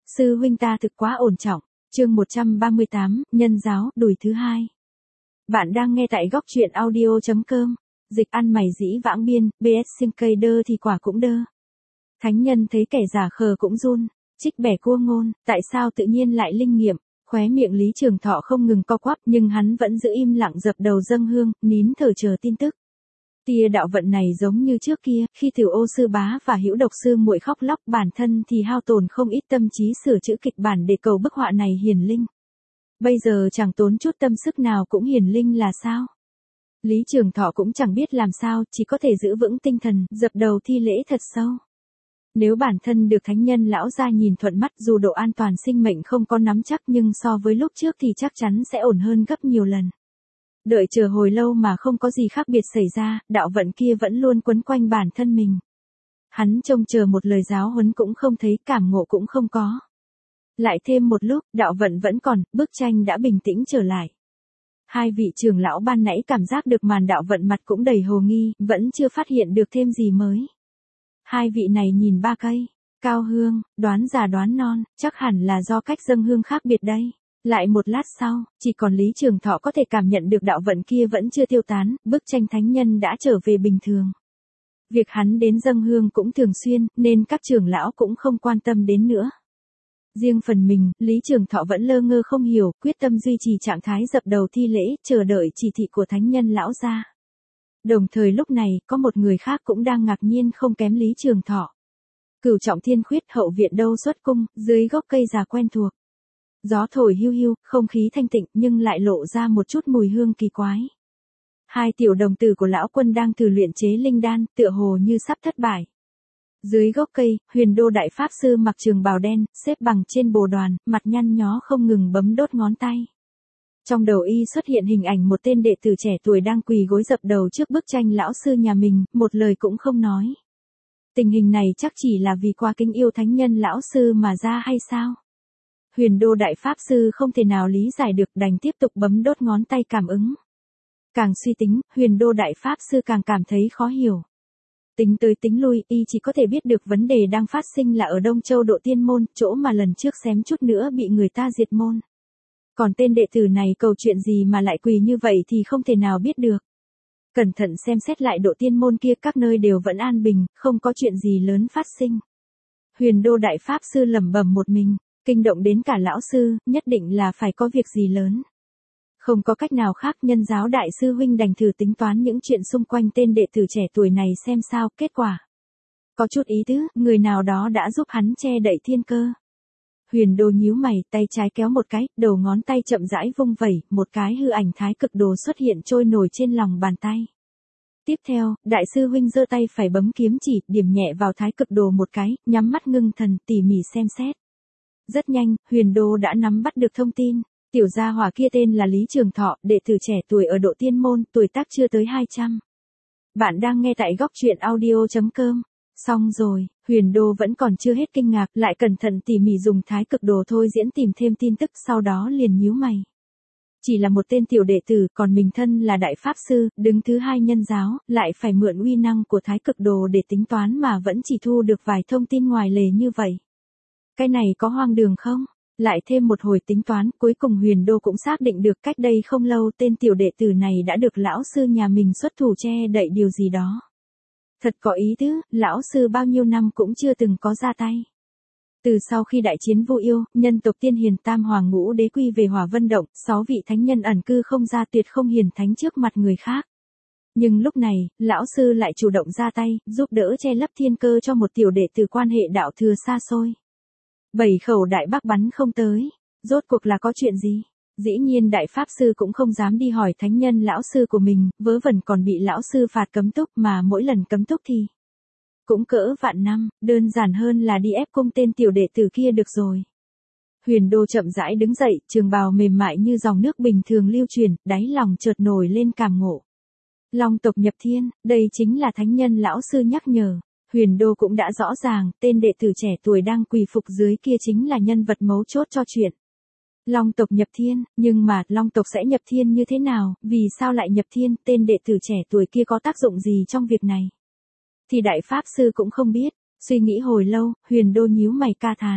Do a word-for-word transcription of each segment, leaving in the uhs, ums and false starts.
Sư huynh ta thực quá ổn trọng. Chương một trăm ba mươi tám, Nhân giáo, đùi thứ hai. Bạn đang nghe tại góc truyện audio chấm com. Dịch ăn mày dĩ vãng biên, bê ét xiên cây đơ thì quả cũng đơ. Thánh nhân thấy kẻ giả khờ cũng run, trích bẻ cua ngôn, tại sao tự nhiên lại linh nghiệm, khóe miệng Lý Trường Thọ không ngừng co quắp nhưng hắn vẫn giữ im lặng dập đầu dâng hương, nín thở chờ tin tức. Tia đạo vận này giống như trước kia, khi Tiểu Ô sư bá và Hữu Độc sư muội khóc lóc, bản thân thì hao tổn không ít tâm trí sửa chữa kịch bản để cầu bức họa này hiển linh. Bây giờ chẳng tốn chút tâm sức nào cũng hiển linh là sao? Lý Trường Thọ cũng chẳng biết làm sao, chỉ có thể giữ vững tinh thần, dập đầu thi lễ thật sâu. Nếu bản thân được thánh nhân lão gia nhìn thuận mắt, dù độ an toàn sinh mệnh không có nắm chắc nhưng so với lúc trước thì chắc chắn sẽ ổn hơn gấp nhiều lần. Đợi chờ hồi lâu mà không có gì khác biệt xảy ra, đạo vận kia vẫn luôn quấn quanh bản thân mình. Hắn trông chờ một lời giáo huấn cũng không thấy, cảm ngộ cũng không có. Lại thêm một lúc, đạo vận vẫn còn, bức tranh đã bình tĩnh trở lại. Hai vị trưởng lão ban nãy cảm giác được màn đạo vận mặt cũng đầy hồ nghi, vẫn chưa phát hiện được thêm gì mới. Hai vị này nhìn ba cây, cao hương, đoán già đoán non, chắc hẳn là do cách dâng hương khác biệt đây. Lại một lát sau, chỉ còn Lý Trường Thọ có thể cảm nhận được đạo vận kia vẫn chưa tiêu tán, bức tranh thánh nhân đã trở về bình thường. Việc hắn đến dâng hương cũng thường xuyên, nên các trưởng lão cũng không quan tâm đến nữa. Riêng phần mình, Lý Trường Thọ vẫn lơ ngơ không hiểu, quyết tâm duy trì trạng thái dập đầu thi lễ, chờ đợi chỉ thị của thánh nhân lão gia. Đồng thời lúc này, có một người khác cũng đang ngạc nhiên không kém Lý Trường Thọ. Cửu Trọng Thiên Khuyết hậu viện đâu xuất cung, dưới gốc cây già quen thuộc. Gió thổi hiu hiu, không khí thanh tịnh nhưng lại lộ ra một chút mùi hương kỳ quái. Hai tiểu đồng tử của lão quân đang thử luyện chế linh đan, tựa hồ như sắp thất bại. Dưới gốc cây, Huyền Đô đại pháp sư mặc trường bào đen, xếp bằng trên bồ đoàn, mặt nhăn nhó không ngừng bấm đốt ngón tay. Trong đầu y xuất hiện hình ảnh một tên đệ tử trẻ tuổi đang quỳ gối dập đầu trước bức tranh lão sư nhà mình, một lời cũng không nói. Tình hình này chắc chỉ là vì quá kính yêu thánh nhân lão sư mà ra hay sao? Huyền Đô đại pháp sư không thể nào lý giải được, đành tiếp tục bấm đốt ngón tay cảm ứng. Càng suy tính, Huyền Đô đại pháp sư càng cảm thấy khó hiểu. Tính tới tính lui, y chỉ có thể biết được vấn đề đang phát sinh là ở Đông Châu Độ Tiên môn, chỗ mà lần trước xém chút nữa bị người ta diệt môn. Còn tên đệ tử này cầu chuyện gì mà lại quỳ như vậy thì không thể nào biết được. Cẩn thận xem xét lại Độ Tiên môn kia, các nơi đều vẫn an bình, không có chuyện gì lớn phát sinh. Huyền Đô đại pháp sư lẩm bẩm một mình, kinh động đến cả lão sư, nhất định là phải có việc gì lớn. Không có cách nào khác, Nhân giáo đại sư huynh đành thử tính toán những chuyện xung quanh tên đệ tử trẻ tuổi này xem sao, kết quả. Có chút ý tứ, người nào đó đã giúp hắn che đậy thiên cơ. Huyền Đô nhíu mày, tay trái kéo một cái, đầu ngón tay chậm rãi vung vẩy, một cái hư ảnh thái cực đồ xuất hiện trôi nổi trên lòng bàn tay. Tiếp theo, đại sư huynh giơ tay phải bấm kiếm chỉ, điểm nhẹ vào thái cực đồ một cái, nhắm mắt ngưng thần, tỉ mỉ xem xét. Rất nhanh, Huyền Đô đã nắm bắt được thông tin. Tiểu gia hỏa kia tên là Lý Trường Thọ, đệ tử trẻ tuổi ở Độ Tiên môn, tuổi tác chưa tới hai trăm. Bạn đang nghe tại góc truyện audio chấm com. Xong rồi, Huyền Đô vẫn còn chưa hết kinh ngạc, lại cẩn thận tỉ mỉ dùng thái cực đồ thôi diễn tìm thêm tin tức, sau đó liền nhíu mày. Chỉ là một tên tiểu đệ tử, còn mình thân là đại pháp sư, đứng thứ hai nhân giáo, lại phải mượn uy năng của thái cực đồ để tính toán mà vẫn chỉ thu được vài thông tin ngoài lề như vậy. Cái này có hoang đường không? Lại thêm một hồi tính toán, cuối cùng Huyền Đô cũng xác định được cách đây không lâu tên tiểu đệ tử này đã được lão sư nhà mình xuất thủ che đậy điều gì đó. Thật có ý tứ, lão sư bao nhiêu năm cũng chưa từng có ra tay. Từ sau khi đại chiến Vu Yêu, nhân tộc Tiên Hiền Tam Hoàng Ngũ Đế quy về Hỏa Vân Động, sáu vị thánh nhân ẩn cư không ra, tuyệt không hiển thánh trước mặt người khác. Nhưng lúc này, lão sư lại chủ động ra tay, giúp đỡ che lấp thiên cơ cho một tiểu đệ tử quan hệ đạo thừa xa xôi. Bảy khẩu đại bác bắn không tới, rốt cuộc là có chuyện gì? Dĩ nhiên đại pháp sư cũng không dám đi hỏi thánh nhân lão sư của mình, vớ vẩn còn bị lão sư phạt cấm túc, mà mỗi lần cấm túc thì cũng cỡ vạn năm, đơn giản hơn là đi ép cung tên tiểu đệ tử kia được rồi. Huyền Đô chậm rãi đứng dậy, trường bào mềm mại như dòng nước bình thường lưu truyền, đáy lòng chợt nổi lên cảm ngộ. Long tộc nhập thiên, đây chính là thánh nhân lão sư nhắc nhở. Huyền Đô cũng đã rõ ràng, tên đệ tử trẻ tuổi đang quỳ phục dưới kia chính là nhân vật mấu chốt cho chuyện. Long tộc nhập thiên, nhưng mà, Long tộc sẽ nhập thiên như thế nào, vì sao lại nhập thiên, tên đệ tử trẻ tuổi kia có tác dụng gì trong việc này? Thì đại pháp sư cũng không biết, suy nghĩ hồi lâu, Huyền Đô nhíu mày ca thán.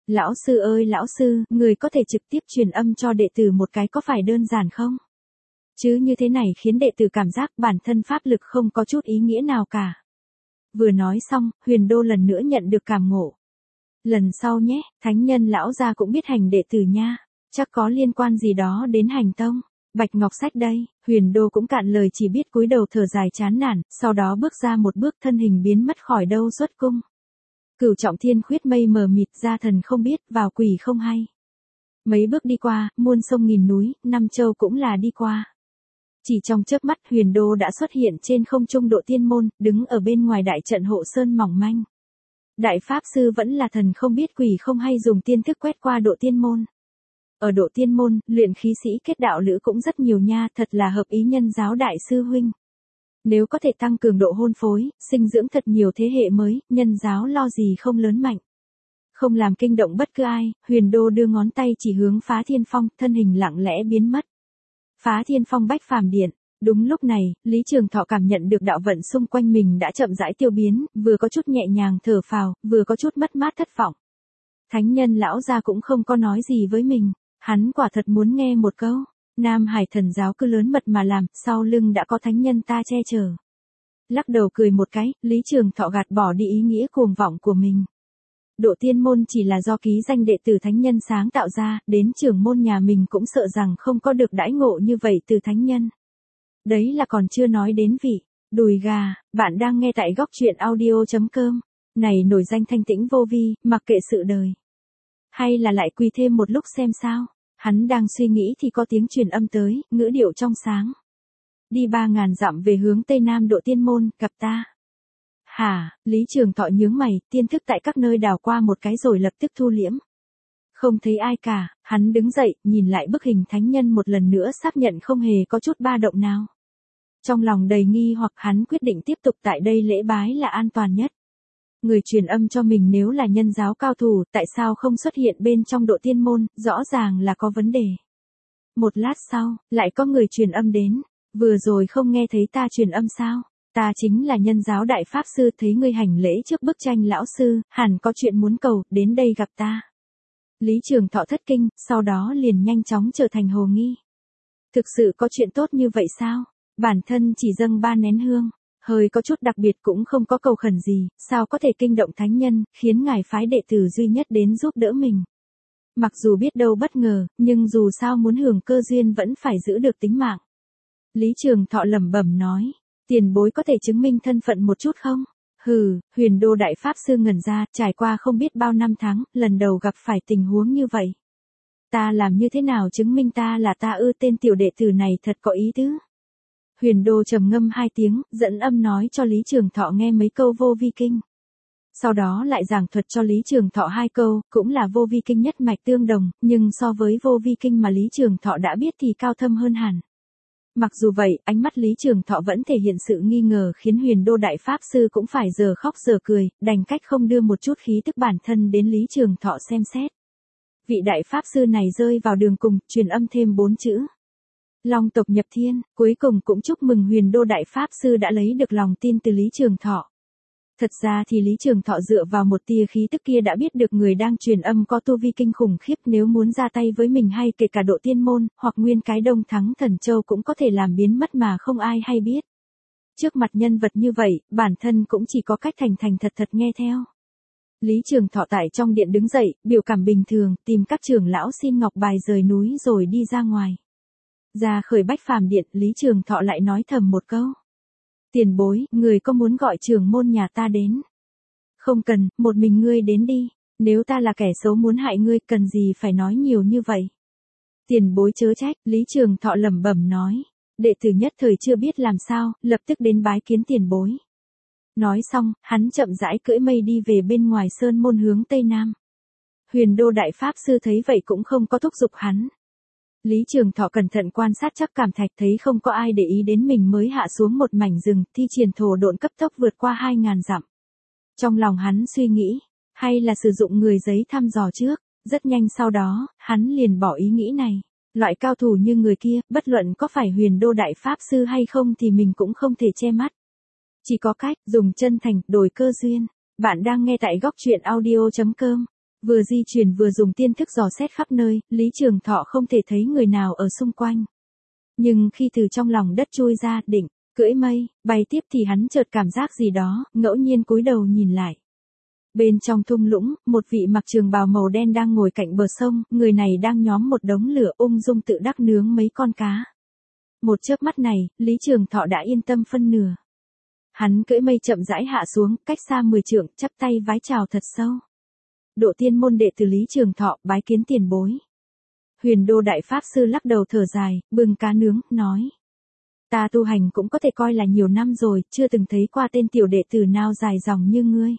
Lão sư ơi lão sư, người có thể trực tiếp truyền âm cho đệ tử một cái có phải đơn giản không? Chứ như thế này khiến đệ tử cảm giác bản thân pháp lực không có chút ý nghĩa nào cả. Vừa nói xong, Huyền Đô lần nữa nhận được cảm ngộ. Lần sau nhé, thánh nhân lão gia cũng biết hành đệ tử nha, chắc có liên quan gì đó đến hành tông. Bạch Ngọc Sách đây, Huyền Đô cũng cạn lời chỉ biết cúi đầu thở dài chán nản, sau đó bước ra một bước thân hình biến mất khỏi đâu xuất cung. Cửu trọng thiên khuyết mây mờ mịt ra thần không biết, vào quỷ không hay. Mấy bước đi qua, muôn sông nghìn núi, năm châu cũng là đi qua. Chỉ trong chớp mắt Huyền Đô đã xuất hiện trên không trung Độ Tiên Môn, đứng ở bên ngoài đại trận hộ sơn mỏng manh. Đại Pháp Sư vẫn là thần không biết quỷ không hay dùng tiên thức quét qua Độ Tiên Môn. Ở Độ Tiên Môn, luyện khí sĩ kết đạo lữ cũng rất nhiều nha, thật là hợp ý nhân giáo đại sư huynh. Nếu có thể tăng cường độ hôn phối, sinh dưỡng thật nhiều thế hệ mới, nhân giáo lo gì không lớn mạnh. Không làm kinh động bất cứ ai, Huyền Đô đưa ngón tay chỉ hướng Phá Thiên Phong, thân hình lặng lẽ biến mất. Phá Thiên Phong bách phàm điện. Đúng lúc này, Lý Trường Thọ cảm nhận được đạo vận xung quanh mình đã chậm rãi tiêu biến, vừa có chút nhẹ nhàng thở phào, vừa có chút mất mát thất vọng. Thánh nhân lão gia cũng không có nói gì với mình, hắn quả thật muốn nghe một câu. Nam Hải thần giáo cứ lớn mật mà làm, sau lưng đã có thánh nhân ta che chở. Lắc đầu cười một cái, Lý Trường Thọ gạt bỏ đi ý nghĩa cuồng vọng của mình. Độ Tiên Môn chỉ là do ký danh đệ tử thánh nhân sáng tạo ra, đến trưởng môn nhà mình cũng sợ rằng không có được đãi ngộ như vậy từ thánh nhân. Đấy là còn chưa nói đến vị, đùi gà, bạn đang nghe tại góc truyện audio chấm com. Này nổi danh thanh tĩnh vô vi, mặc kệ sự đời. Hay là lại quỳ thêm một lúc xem sao? Hắn đang suy nghĩ thì có tiếng truyền âm tới, ngữ điệu trong sáng. Đi ba ngàn dặm về hướng Tây Nam Độ Tiên Môn, gặp ta. Hả, Lý Trường Thọ nhướng mày, tiên thức tại các nơi đào qua một cái rồi lập tức thu liễm. Không thấy ai cả, hắn đứng dậy, nhìn lại bức hình thánh nhân một lần nữa xác nhận không hề có chút ba động nào. Trong lòng đầy nghi hoặc hắn quyết định tiếp tục tại đây lễ bái là an toàn nhất. Người truyền âm cho mình nếu là nhân giáo cao thủ, tại sao không xuất hiện bên trong Độ Tiên Môn, rõ ràng là có vấn đề. Một lát sau, lại có người truyền âm đến, vừa rồi không nghe thấy ta truyền âm sao? Ta chính là nhân giáo đại pháp sư, thấy ngươi hành lễ trước bức tranh lão sư, hẳn có chuyện muốn cầu, đến đây gặp ta. Lý Trường Thọ thất kinh, sau đó liền nhanh chóng trở thành hồ nghi. Thực sự có chuyện tốt như vậy sao? Bản thân chỉ dâng ba nén hương, hơi có chút đặc biệt cũng không có cầu khẩn gì, sao có thể kinh động thánh nhân, khiến ngài phái đệ tử duy nhất đến giúp đỡ mình. Mặc dù biết đâu bất ngờ, nhưng dù sao muốn hưởng cơ duyên vẫn phải giữ được tính mạng. Lý Trường Thọ lẩm bẩm nói, tiền bối có thể chứng minh thân phận một chút không? Hừ, Huyền Đô đại pháp sư ngẩn ra, trải qua không biết bao năm tháng, lần đầu gặp phải tình huống như vậy. Ta làm như thế nào chứng minh ta là ta ư? Tên tiểu đệ tử này thật có ý tứ. Huyền Đô trầm ngâm hai tiếng, dẫn âm nói cho Lý Trường Thọ nghe mấy câu vô vi kinh. Sau đó lại giảng thuật cho Lý Trường Thọ hai câu, cũng là vô vi kinh nhất mạch tương đồng, nhưng so với vô vi kinh mà Lý Trường Thọ đã biết thì cao thâm hơn hẳn. Mặc dù vậy, ánh mắt Lý Trường Thọ vẫn thể hiện sự nghi ngờ khiến Huyền Đô đại pháp sư cũng phải giờ khóc giờ cười, đành cách không đưa một chút khí tức bản thân đến Lý Trường Thọ xem xét. Vị đại pháp sư này rơi vào đường cùng, truyền âm thêm bốn chữ. Long tộc nhập thiên, cuối cùng cũng chúc mừng Huyền Đô đại pháp sư đã lấy được lòng tin từ Lý Trường Thọ. Thật ra thì Lý Trường Thọ dựa vào một tia khí tức kia đã biết được người đang truyền âm có tu vi kinh khủng khiếp, nếu muốn ra tay với mình hay kể cả Độ Tiên Môn, hoặc nguyên cái Đông Thắng Thần Châu cũng có thể làm biến mất mà không ai hay biết. Trước mặt nhân vật như vậy, bản thân cũng chỉ có cách thành thành thật thật nghe theo. Lý Trường Thọ tại trong điện đứng dậy, biểu cảm bình thường, tìm các trưởng lão xin ngọc bài rời núi rồi đi ra ngoài. Ra khởi bách phàm điện, Lý Trường Thọ lại nói thầm một câu. Tiền bối, người có muốn gọi trưởng môn nhà ta đến? Không cần, một mình ngươi đến đi, nếu ta là kẻ xấu muốn hại ngươi, cần gì phải nói nhiều như vậy? Tiền bối chớ trách, Lý Trường Thọ lẩm bẩm nói. Đệ tử nhất thời chưa biết làm sao, lập tức đến bái kiến tiền bối. Nói xong, hắn chậm rãi cưỡi mây đi về bên ngoài sơn môn hướng Tây Nam. Huyền Đô đại pháp sư thấy vậy cũng không có thúc giục hắn. Lý Trường Thọ cẩn thận quan sát chắc cảm thạch thấy không có ai để ý đến mình mới hạ xuống một mảnh rừng, thi triển thổ độn cấp tốc vượt qua hai ngàn dặm. Trong lòng hắn suy nghĩ, hay là sử dụng người giấy thăm dò trước, rất nhanh sau đó, hắn liền bỏ ý nghĩ này. Loại cao thủ như người kia, bất luận có phải Huyền Đô đại pháp sư hay không thì mình cũng không thể che mắt. Chỉ có cách, dùng chân thành, đổi cơ duyên. Bạn đang nghe tại góc truyện audio chấm com. Vừa di chuyển vừa dùng tiên thức dò xét khắp nơi, Lý Trường Thọ không thể thấy người nào ở xung quanh. Nhưng khi từ trong lòng đất chui ra, định cưỡi mây, bay tiếp thì hắn chợt cảm giác gì đó, ngẫu nhiên cúi đầu nhìn lại. Bên trong thung lũng, một vị mặc trường bào màu đen đang ngồi cạnh bờ sông, người này đang nhóm một đống lửa ung dung tự đắc nướng mấy con cá. Một chớp mắt này, Lý Trường Thọ đã yên tâm phân nửa. Hắn cưỡi mây chậm rãi hạ xuống, cách xa mười trượng, chắp tay vái chào thật sâu. Độ tiên môn đệ tử Lý Trường Thọ, bái kiến tiền bối. Huyền Đô Đại Pháp Sư lắc đầu thở dài, bưng cá nướng, nói. Ta tu hành cũng có thể coi là nhiều năm rồi, chưa từng thấy qua tên tiểu đệ tử nào dài dòng như ngươi.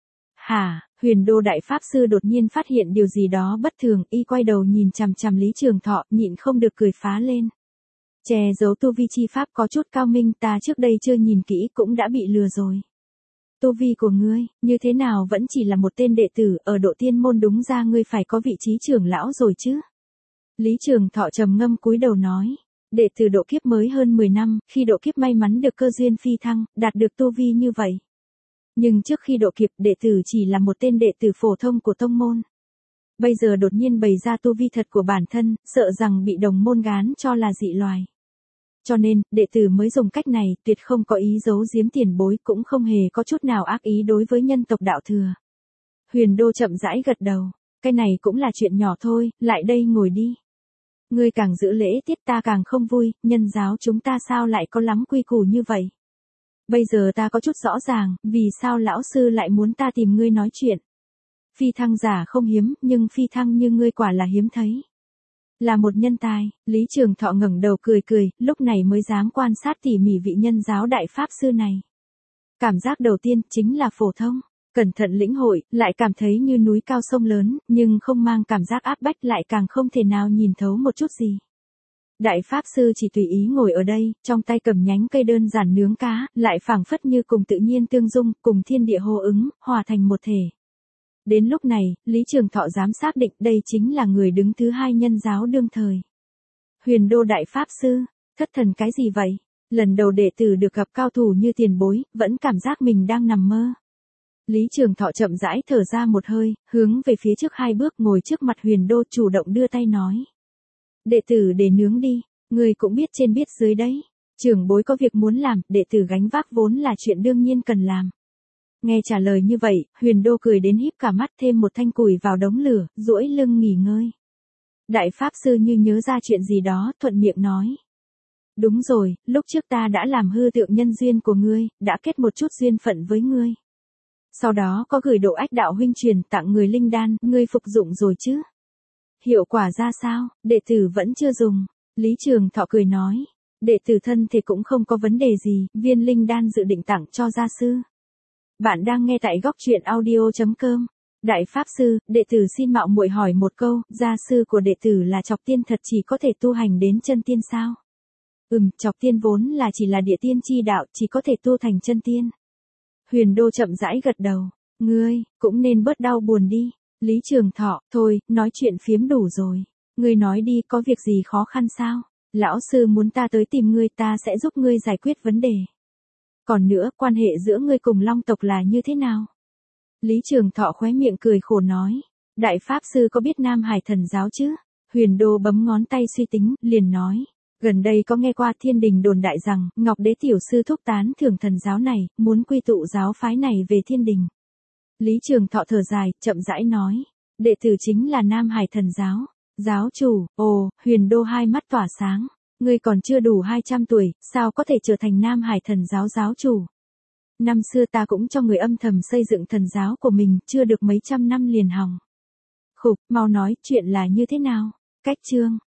Hả, Huyền Đô Đại Pháp Sư đột nhiên phát hiện điều gì đó bất thường, y quay đầu nhìn chằm chằm Lý Trường Thọ, nhịn không được cười phá lên. Che giấu tu vi chi pháp có chút cao minh, ta trước đây chưa nhìn kỹ cũng đã bị lừa rồi. Tu vi của ngươi, như thế nào vẫn chỉ là một tên đệ tử, ở độ tiên môn đúng ra ngươi phải có vị trí trưởng lão rồi chứ. Lý Trường Thọ trầm ngâm cúi đầu nói, đệ tử độ kiếp mới hơn mười năm, khi độ kiếp may mắn được cơ duyên phi thăng, đạt được tu vi như vậy. Nhưng trước khi độ kiếp, đệ tử chỉ là một tên đệ tử phổ thông của tông môn. Bây giờ đột nhiên bày ra tu vi thật của bản thân, sợ rằng bị đồng môn gán cho là dị loài. Cho nên, đệ tử mới dùng cách này, tuyệt không có ý giấu giếm tiền bối, cũng không hề có chút nào ác ý đối với nhân tộc đạo thừa. Huyền Đô chậm rãi gật đầu, cái này cũng là chuyện nhỏ thôi, lại đây ngồi đi. Ngươi càng giữ lễ tiết ta càng không vui, nhân giáo chúng ta sao lại có lắm quy củ như vậy. Bây giờ ta có chút rõ ràng, vì sao lão sư lại muốn ta tìm ngươi nói chuyện. Phi thăng giả không hiếm, nhưng phi thăng như ngươi quả là hiếm thấy. Là một nhân tài, Lý Trường Thọ ngẩng đầu cười cười, lúc này mới dám quan sát tỉ mỉ vị nhân giáo đại pháp sư này. Cảm giác đầu tiên chính là phổ thông, cẩn thận lĩnh hội, lại cảm thấy như núi cao sông lớn, nhưng không mang cảm giác áp bách, lại càng không thể nào nhìn thấu một chút gì. Đại pháp sư chỉ tùy ý ngồi ở đây, trong tay cầm nhánh cây đơn giản nướng cá, lại phảng phất như cùng tự nhiên tương dung, cùng thiên địa hô ứng, hòa thành một thể. Đến lúc này, Lý Trường Thọ dám xác định đây chính là người đứng thứ hai nhân giáo đương thời. Huyền Đô Đại Pháp Sư, thất thần cái gì vậy? Lần đầu đệ tử được gặp cao thủ như tiền bối, vẫn cảm giác mình đang nằm mơ. Lý Trường Thọ chậm rãi thở ra một hơi, hướng về phía trước hai bước ngồi trước mặt Huyền Đô chủ động đưa tay nói. Đệ tử để nướng đi, người cũng biết trên biết dưới đấy. Trưởng bối có việc muốn làm, đệ tử gánh vác vốn là chuyện đương nhiên cần làm. Nghe trả lời như vậy, Huyền Đô cười đến híp cả mắt, thêm một thanh củi vào đống lửa, duỗi lưng nghỉ ngơi. Đại Pháp Sư như nhớ ra chuyện gì đó, thuận miệng nói. Đúng rồi, lúc trước ta đã làm hư tượng nhân duyên của ngươi, đã kết một chút duyên phận với ngươi. Sau đó có gửi độ ách đạo huynh truyền tặng người linh đan, ngươi phục dụng rồi chứ? Hiệu quả ra sao, đệ tử vẫn chưa dùng. Lý Trường Thọ cười nói. Đệ tử thân thì cũng không có vấn đề gì, viên linh đan dự định tặng cho gia sư. Bạn đang nghe tại góc truyện audio chấm com. Đại Pháp Sư, đệ tử xin mạo muội hỏi một câu, gia sư của đệ tử là Chọc Tiên thật chỉ có thể tu hành đến chân tiên sao? Ừm, Chọc Tiên vốn là chỉ là địa tiên chi đạo, chỉ có thể tu thành chân tiên. Huyền Đô chậm rãi gật đầu, ngươi, cũng nên bớt đau buồn đi. Lý Trường Thọ, thôi, nói chuyện phiếm đủ rồi. Ngươi nói đi, có việc gì khó khăn sao? Lão sư muốn ta tới tìm ngươi, ta sẽ giúp ngươi giải quyết vấn đề. Còn nữa, quan hệ giữa ngươi cùng Long tộc là như thế nào? Lý Trường Thọ khóe miệng cười khổ nói. Đại Pháp Sư có biết Nam Hải thần giáo chứ? Huyền Đô bấm ngón tay suy tính, liền nói. Gần đây có nghe qua thiên đình đồn đại rằng, Ngọc Đế Tiểu Sư thúc tán thưởng thần giáo này, muốn quy tụ giáo phái này về thiên đình. Lý Trường Thọ thở dài, chậm rãi nói. Đệ tử chính là Nam Hải thần giáo. Giáo chủ, ồ, Huyền Đô hai mắt tỏa sáng. Ngươi còn chưa đủ hai trăm tuổi, sao có thể trở thành Nam Hải thần giáo giáo chủ? Năm xưa ta cũng cho người âm thầm xây dựng thần giáo của mình, chưa được mấy trăm năm liền hỏng. Khục, mau nói, chuyện là như thế nào? Cách chương.